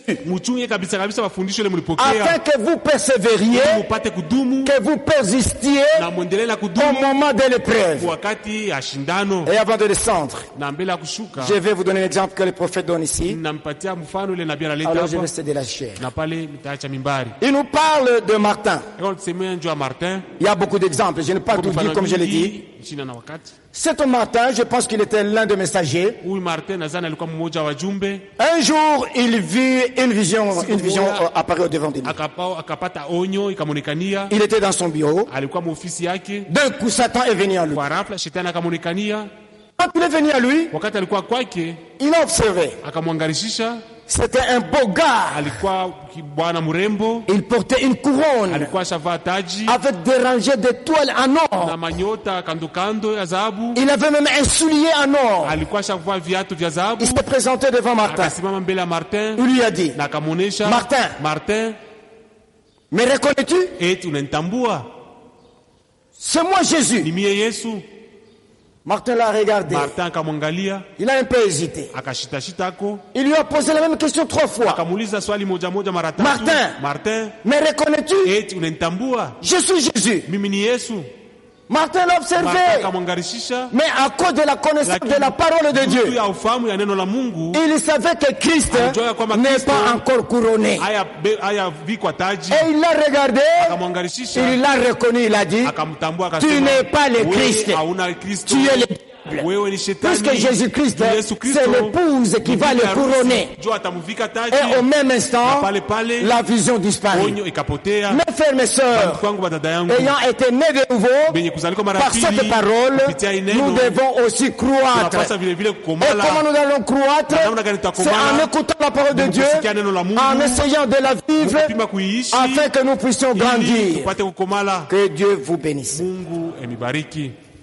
afin que vous persévériez, que vous persistiez au moment de l'épreuve. Et avant de descendre, je vais vous donner un exemple que le prophète donne ici. Alors je vais céder la chair. Il nous parle de Martin. Il y a beaucoup d'exemples, je ne vais pas tout dire comme je l'ai dit. Cet matin, je pense qu'il était l'un des messagers. Un jour, il vit une vision, une vision apparaître au devant de lui. Il était dans son bureau. D'un coup, Satan est venu à lui. Quand il est venu à lui, il a observé. C'était un beau gars. Il portait une couronne avec des rangées d'étoiles en or. Il avait même un soulier en or. Il s'est présenté devant Martin. Il lui a dit, Martin, me reconnais-tu? C'est moi Jésus. Martin l'a regardé. Il a un peu hésité. Il lui a posé la même question trois fois. Martin, me reconnais-tu? Je suis Jésus. Martin l'a observé. Mais à cause de la connaissance de la parole de Dieu, il savait que Christ n'est pas encore couronné. Et il l'a regardé. Il l'a reconnu. Il a dit, tu n'es pas le Christ. Tu es le diable. Puisque Jésus-Christ, c'est l'épouse qui va le couronner. Et au même instant, la vision disparaît. Mes frères, mes sœurs, ayant été nés de nouveau, par cette parole, nous devons aussi croître. Et comment nous allons croître? C'est en écoutant la parole de Dieu, en essayant de la vivre, afin que nous puissions grandir. Que Dieu vous bénisse.